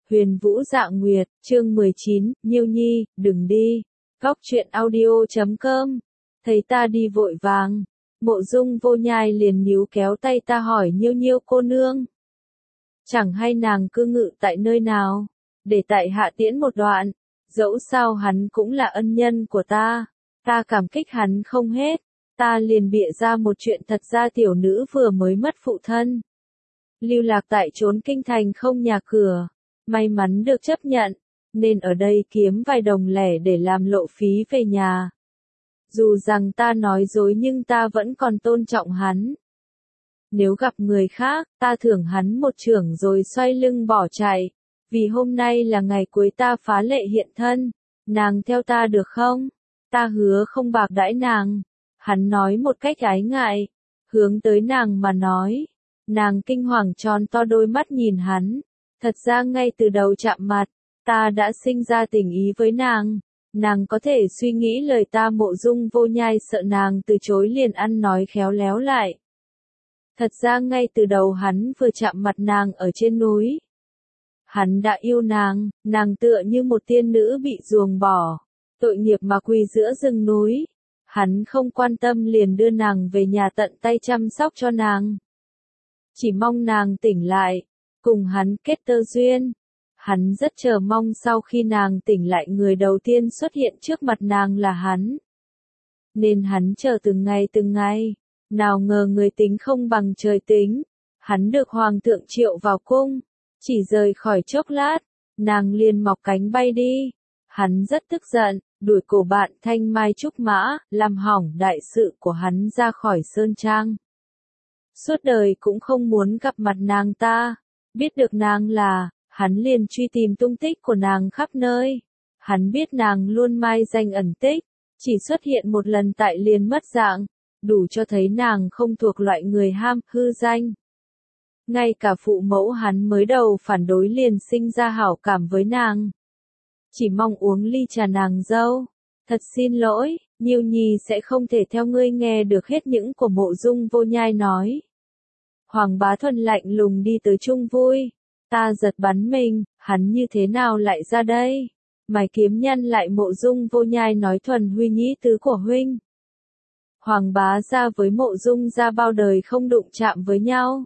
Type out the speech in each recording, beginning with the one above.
Huyền Vũ Dạ Nguyệt, chương 19, Nhiêu Nhi, đừng đi. Góc truyện audio.com. Thấy ta đi vội vàng. Mộ Dung Vô Nhai liền níu kéo tay ta hỏi Nhiêu Nhiêu cô nương. Chẳng hay nàng cư ngự tại nơi nào, để tại hạ tiễn một đoạn. Dẫu sao hắn cũng là ân nhân của ta cảm kích hắn không hết. Ta liền bịa ra một chuyện thật ra tiểu nữ vừa mới mất phụ thân. Lưu lạc tại trốn kinh thành không nhà cửa. May mắn được chấp nhận, nên ở đây kiếm vài đồng lẻ để làm lộ phí về nhà. Dù rằng ta nói dối nhưng ta vẫn còn tôn trọng hắn. Nếu gặp người khác, ta thưởng hắn một chưởng rồi xoay lưng bỏ chạy. Vì hôm nay là ngày cuối ta phá lệ hiện thân, nàng theo ta được không? Ta hứa không bạc đãi nàng. Hắn nói một cách ái ngại, hướng tới nàng mà nói. Nàng kinh hoàng tròn to đôi mắt nhìn hắn. Thật ra ngay từ đầu chạm mặt, ta đã sinh ra tình ý với nàng. Nàng có thể suy nghĩ lời ta. Mộ Dung Vô Nhai sợ nàng từ chối liền ăn nói khéo léo lại. Thật ra ngay từ đầu hắn vừa chạm mặt nàng ở trên núi. Hắn đã yêu nàng, nàng tựa như một tiên nữ bị ruồng bỏ, tội nghiệp mà quỳ giữa rừng núi. Hắn không quan tâm liền đưa nàng về nhà tận tay chăm sóc cho nàng. Chỉ mong nàng tỉnh lại, cùng hắn kết tơ duyên. Hắn rất chờ mong sau khi nàng tỉnh lại người đầu tiên xuất hiện trước mặt nàng là hắn. Nên hắn chờ từng ngày, nào ngờ người tính không bằng trời tính. Hắn được hoàng thượng triệu vào cung, chỉ rời khỏi chốc lát, nàng liền mọc cánh bay đi. Hắn rất tức giận, đuổi cổ bạn thanh mai trúc mã, làm hỏng đại sự của hắn ra khỏi sơn trang. Suốt đời cũng không muốn gặp mặt nàng ta. Biết được nàng là, hắn liền truy tìm tung tích của nàng khắp nơi. Hắn biết nàng luôn mai danh ẩn tích, chỉ xuất hiện một lần tại liền mất dạng, đủ cho thấy nàng không thuộc loại người ham hư danh. Ngay cả phụ mẫu hắn mới đầu phản đối liền sinh ra hảo cảm với nàng. Chỉ mong uống ly trà nàng dâu. Thật xin lỗi, Nhiêu Nhi sẽ không thể theo ngươi nghe được hết những của Mộ Dung Vô Nhai nói. Hoàng Bá Thuần lạnh lùng đi tới chung vui. Ta giật bắn mình, hắn như thế nào lại ra đây? Mày kiếm nhăn lại. Mộ Dung Vô Nhai nói Thuần huy nhĩ tứ của huynh. Hoàng bá gia với Mộ Dung gia bao đời không đụng chạm với nhau.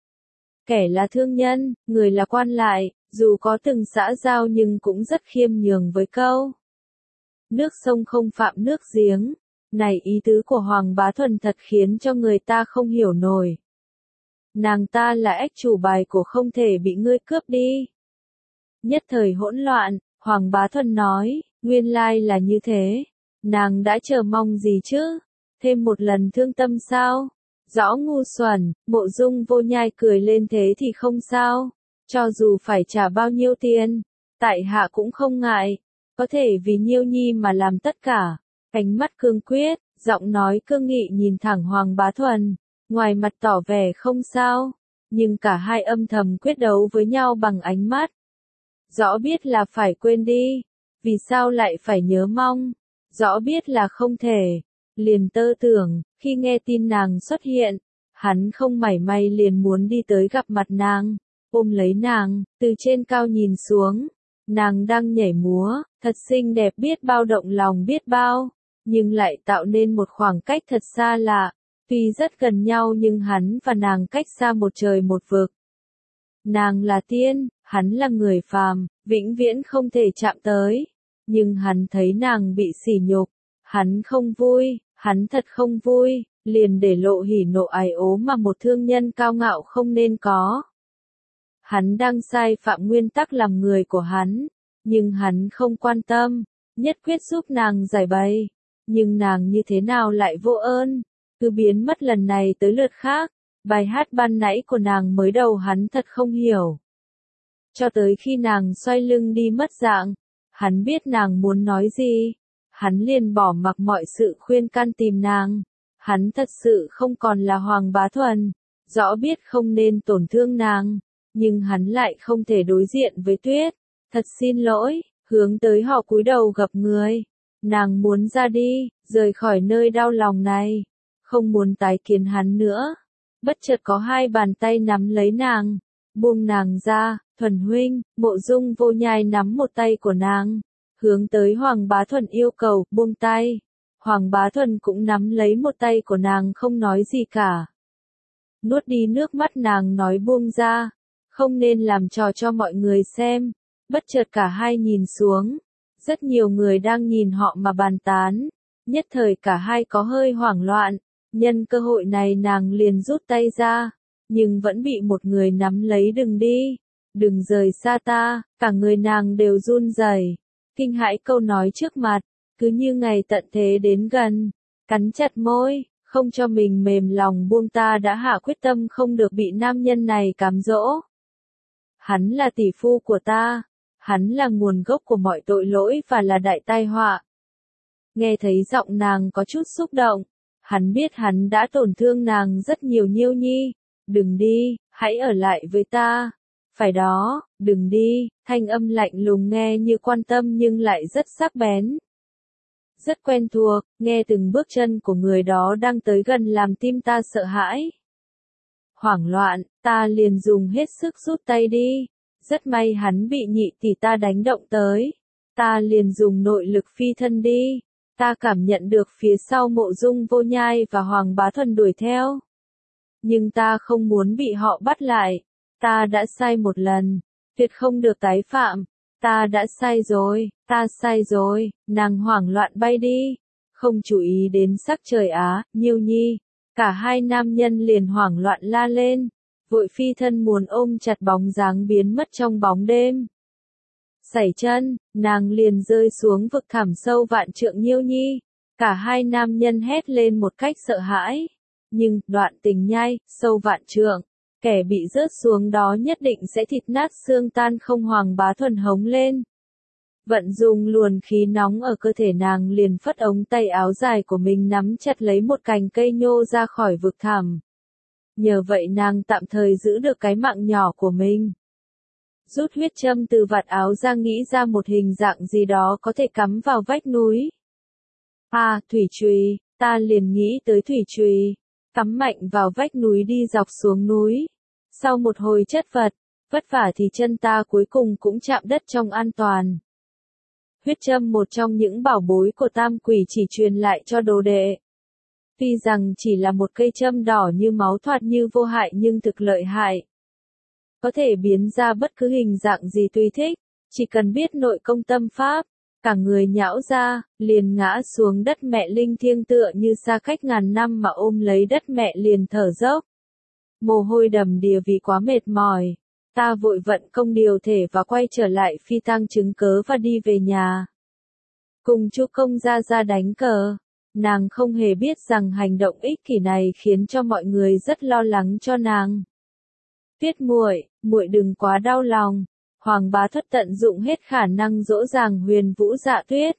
Kẻ là thương nhân, người là quan lại, dù có từng xã giao nhưng cũng rất khiêm nhường với câu. Nước sông không phạm nước giếng. Này ý tứ của Hoàng Bá Thuần thật khiến cho người ta không hiểu nổi. Nàng ta là ách chủ bài của không thể bị ngươi cướp đi. Nhất thời hỗn loạn, Hoàng Bá Thuần nói, nguyên lai là như thế. Nàng đã chờ mong gì chứ? Thêm một lần thương tâm sao? Rõ ngu xuẩn. Mộ Dung Vô Nhai cười lên thế thì không sao. Cho dù phải trả bao nhiêu tiền, tại hạ cũng không ngại. Có thể vì Nhiêu Nhi mà làm tất cả. Ánh mắt cương quyết, giọng nói cương nghị nhìn thẳng Hoàng Bá Thuần. Ngoài mặt tỏ vẻ không sao, nhưng cả hai âm thầm quyết đấu với nhau bằng ánh mắt. Rõ biết là phải quên đi, vì sao lại phải nhớ mong. Rõ biết là không thể, liền tơ tưởng. Khi nghe tin nàng xuất hiện, hắn không mảy may liền muốn đi tới gặp mặt nàng, ôm lấy nàng, từ trên cao nhìn xuống. Nàng đang nhảy múa, thật xinh đẹp biết bao, động lòng biết bao, nhưng lại tạo nên một khoảng cách thật xa lạ. Tuy rất gần nhau nhưng hắn và nàng cách xa một trời một vực. Nàng là tiên, hắn là người phàm, vĩnh viễn không thể chạm tới. Nhưng hắn thấy nàng bị sỉ nhục, hắn không vui, hắn thật không vui, liền để lộ hỉ nộ ái ố mà một thương nhân cao ngạo không nên có. Hắn đang sai phạm nguyên tắc làm người của hắn, nhưng hắn không quan tâm, nhất quyết giúp nàng giải bày. Nhưng nàng như thế nào lại vô ơn? Cứ biến mất lần này tới lượt khác. Bài hát ban nãy của nàng mới đầu hắn thật không hiểu. Cho tới khi nàng xoay lưng đi mất dạng, hắn biết nàng muốn nói gì. Hắn liền bỏ mặc mọi sự khuyên can tìm nàng. Hắn thật sự không còn là Hoàng Bá Thuần. Rõ biết không nên tổn thương nàng, nhưng hắn lại không thể đối diện với Tuyết. Thật xin lỗi, hướng tới họ cúi đầu gặp người. Nàng muốn ra đi, rời khỏi nơi đau lòng này. Không muốn tái kiến hắn nữa. Bất chợt có hai bàn tay nắm lấy nàng. buông nàng ra, Thuần huynh, Mộ Dung Vô Nhai nắm một tay của nàng, hướng tới Hoàng Bá Thuần yêu cầu, buông tay. Hoàng Bá Thuần cũng nắm lấy một tay của nàng không nói gì cả. Nuốt đi nước mắt nàng nói buông ra, không nên làm trò cho mọi người xem. Bất chợt cả hai nhìn xuống, rất nhiều người đang nhìn họ mà bàn tán, nhất thời cả hai có hơi hoảng loạn, nhân cơ hội này nàng liền rút tay ra, nhưng vẫn bị một người nắm lấy đừng đi, đừng rời xa ta, cả người nàng đều run rẩy, kinh hãi câu nói trước mặt, cứ như ngày tận thế đến gần, cắn chặt môi, không cho mình mềm lòng buông ta đã hạ quyết tâm không được bị nam nhân này cám dỗ. Hắn là tỷ phu của ta, hắn là nguồn gốc của mọi tội lỗi và là đại tai họa. Nghe thấy giọng nàng có chút xúc động, hắn biết hắn đã tổn thương nàng rất nhiều Nhiêu Nhi, đừng đi, hãy ở lại với ta. Phải đó, đừng đi, thanh âm lạnh lùng nghe như quan tâm nhưng lại rất sắc bén. Rất quen thuộc, nghe từng bước chân của người đó đang tới gần làm tim ta sợ hãi. Hoảng loạn, ta liền dùng hết sức rút tay đi. Rất may hắn bị nhị tỷ ta đánh động tới. Ta liền dùng nội lực phi thân đi. Ta cảm nhận được phía sau Mộ Dung Vô Nhai và Hoàng Bá Thuần đuổi theo. Nhưng ta không muốn bị họ bắt lại. Ta đã sai một lần, tuyệt không được tái phạm. Ta đã sai rồi, ta sai rồi, nàng hoảng loạn bay đi. Không chú ý đến sắc trời Á, Nhiêu Nhi. Cả hai nam nhân liền hoảng loạn la lên. Vội phi thân muốn ôm chặt bóng dáng biến mất trong bóng đêm. Sẩy chân, nàng liền rơi xuống vực thẳm sâu vạn trượng Nhiêu Nhi. Cả hai nam nhân hét lên một cách sợ hãi. Nhưng, đoạn tình nhai, sâu vạn trượng. Kẻ bị rớt xuống đó nhất định sẽ thịt nát xương tan không. Hoàng Bá Thuần hống lên. Vận dùng luồn khí nóng ở cơ thể nàng liền phất ống tay áo dài của mình nắm chặt lấy một cành cây nhô ra khỏi vực thẳm. Nhờ vậy nàng tạm thời giữ được cái mạng nhỏ của mình. Rút huyết châm từ vạt áo ra nghĩ ra một hình dạng gì đó có thể cắm vào vách núi. À, thủy chùy, ta liền nghĩ tới thủy chùy. Cắm mạnh vào vách núi đi dọc xuống núi. Sau một hồi chất vật, vất vả thì chân ta cuối cùng cũng chạm đất trong an toàn. Huyết châm một trong những bảo bối của Tam Quỷ chỉ truyền lại cho đồ đệ. Tuy rằng chỉ là một cây châm đỏ như máu thoạt như vô hại nhưng thực lợi hại. Có thể biến ra bất cứ hình dạng gì tùy thích, chỉ cần biết nội công tâm pháp, cả người nhão ra, liền ngã xuống đất mẹ linh thiêng tựa như xa cách ngàn năm mà ôm lấy đất mẹ liền thở dốc. Mồ hôi đầm đìa vì quá mệt mỏi, ta vội vận công điều thể và quay trở lại phi tang chứng cớ và đi về nhà. Cùng chú công ra đánh cờ. Nàng không hề biết rằng hành động ích kỷ này khiến cho mọi người rất lo lắng cho nàng. Tuyết muội, muội đừng quá đau lòng. Hoàng Bá Thuần tận dụng hết khả năng dỗ dàng Huyền Vũ Dạ Tuyết.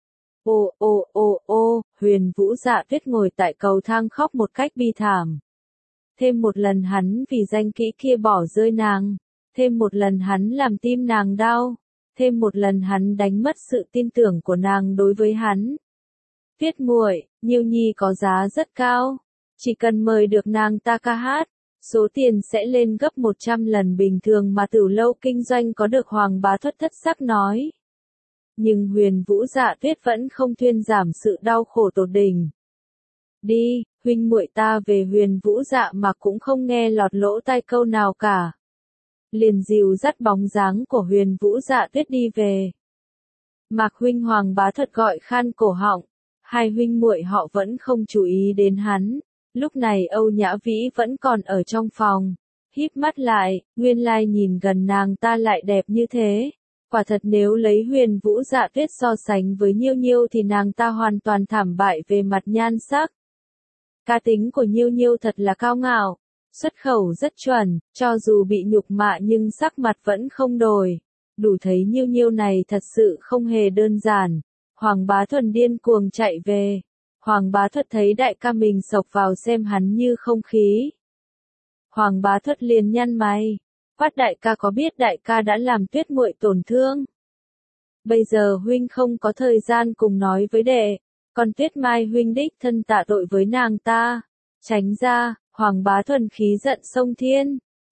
Huyền Vũ Dạ Tuyết ngồi tại cầu thang khóc một cách bi thảm. Thêm một lần hắn vì danh kỹ kia bỏ rơi nàng. Thêm một lần hắn làm tim nàng đau. Thêm một lần hắn đánh mất sự tin tưởng của nàng đối với hắn. Tuyết muội, Nhiêu Nhi có giá rất cao. Chỉ cần mời được nàng ta ca hát, số tiền sẽ lên gấp 100 lần bình thường mà Tửu lâu kinh doanh có được. Hoàng Bá Thuần thất sắc nói. Nhưng Huyền Vũ Dạ Tuyết vẫn không thuyên giảm sự đau khổ tột đỉnh. Đi, huynh muội ta về. Huyền Vũ Dạ mà cũng không nghe lọt lỗ tai câu nào cả. Liền dìu dắt bóng dáng của Huyền Vũ Dạ Tuyết đi về. Mạc huynh, Hoàng Bá Thuần gọi khan cổ họng. Hai huynh muội họ vẫn không chú ý đến hắn. Lúc này Âu Nhã Vĩ vẫn còn ở trong phòng. Híp mắt lại, nguyên lai nhìn gần nàng ta lại đẹp như thế. Quả thật nếu lấy Huyền Vũ Dạ Tuyết so sánh với Nhiêu Nhiêu thì nàng ta hoàn toàn thảm bại về mặt nhan sắc. Cá tính của Nhiêu Nhiêu thật là cao ngạo. Xuất khẩu rất chuẩn, cho dù bị nhục mạ nhưng sắc mặt vẫn không đổi. Đủ thấy Nhiêu Nhiêu này thật sự không hề đơn giản. Hoàng Bá Thuần điên cuồng chạy về. Hoàng Bá Thuần thấy đại ca mình xộc vào xem hắn như không khí. Hoàng Bá Thuần liền nhăn mày. Quát đại ca, có biết đại ca đã làm Tuyết muội tổn thương? Bây giờ huynh không có thời gian cùng nói với đệ. Còn Tuyết Mai huynh đích thân tạ tội với nàng ta. Tránh ra, Hoàng Bá Thuần khí giận sông thiên.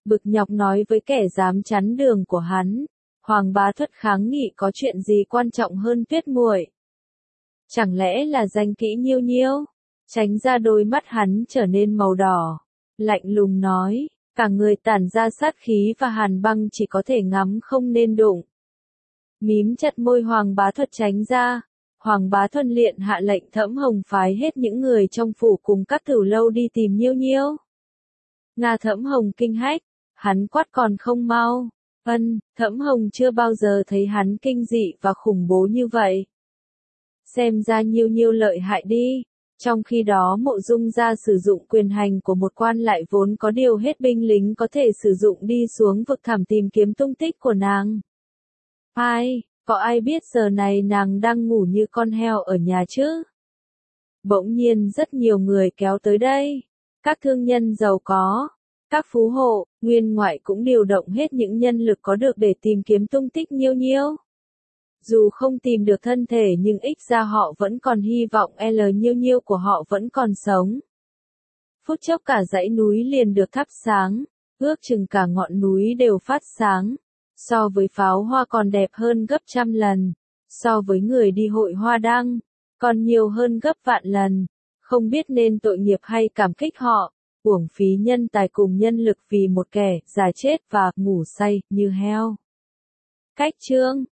bực nhọc nói với kẻ dám chắn đường của hắn. Hoàng Bá Thuật kháng nghị có chuyện gì quan trọng hơn Tuyết muội? Chẳng lẽ là danh kỹ Nhiêu Nhiêu? Tránh ra đôi mắt hắn trở nên màu đỏ. Lạnh lùng nói, cả người tản ra sát khí và hàn băng chỉ có thể ngắm không nên đụng. Mím chặt môi Hoàng Bá Thuật tránh ra. Hoàng Bá Thuần Liện hạ lệnh Thẫm Hồng phái hết những người trong phủ cùng các tử lâu đi tìm Nhiêu Nhiêu. Nga Thẫm Hồng kinh hách, hắn quát còn không mau. Thẫm Hồng chưa bao giờ thấy hắn kinh dị và khủng bố như vậy. Xem ra Nhiêu Nhiêu lợi hại đi. Trong khi đó Mộ Dung gia sử dụng quyền hành của một quan lại vốn có điều hết binh lính có thể sử dụng đi xuống vực thẳm tìm kiếm tung tích của nàng. Có ai biết giờ này nàng đang ngủ như con heo ở nhà chứ? Bỗng nhiên rất nhiều người kéo tới đây. Các thương nhân giàu có, các phú hộ, nguyên ngoại cũng điều động hết những nhân lực có được để tìm kiếm tung tích Nhiêu Nhiêu. Dù không tìm được thân thể nhưng ít ra họ vẫn còn hy vọng Nhiêu Nhiêu của họ vẫn còn sống. Phút chốc cả dãy núi liền được thắp sáng, ước chừng cả ngọn núi đều phát sáng. So với pháo hoa còn đẹp hơn gấp trăm lần, so với người đi hội hoa đăng, còn nhiều hơn gấp vạn lần. Không biết nên tội nghiệp hay cảm kích họ, uổng phí nhân tài cùng nhân lực vì một kẻ già chết và ngủ say như heo. Cách chương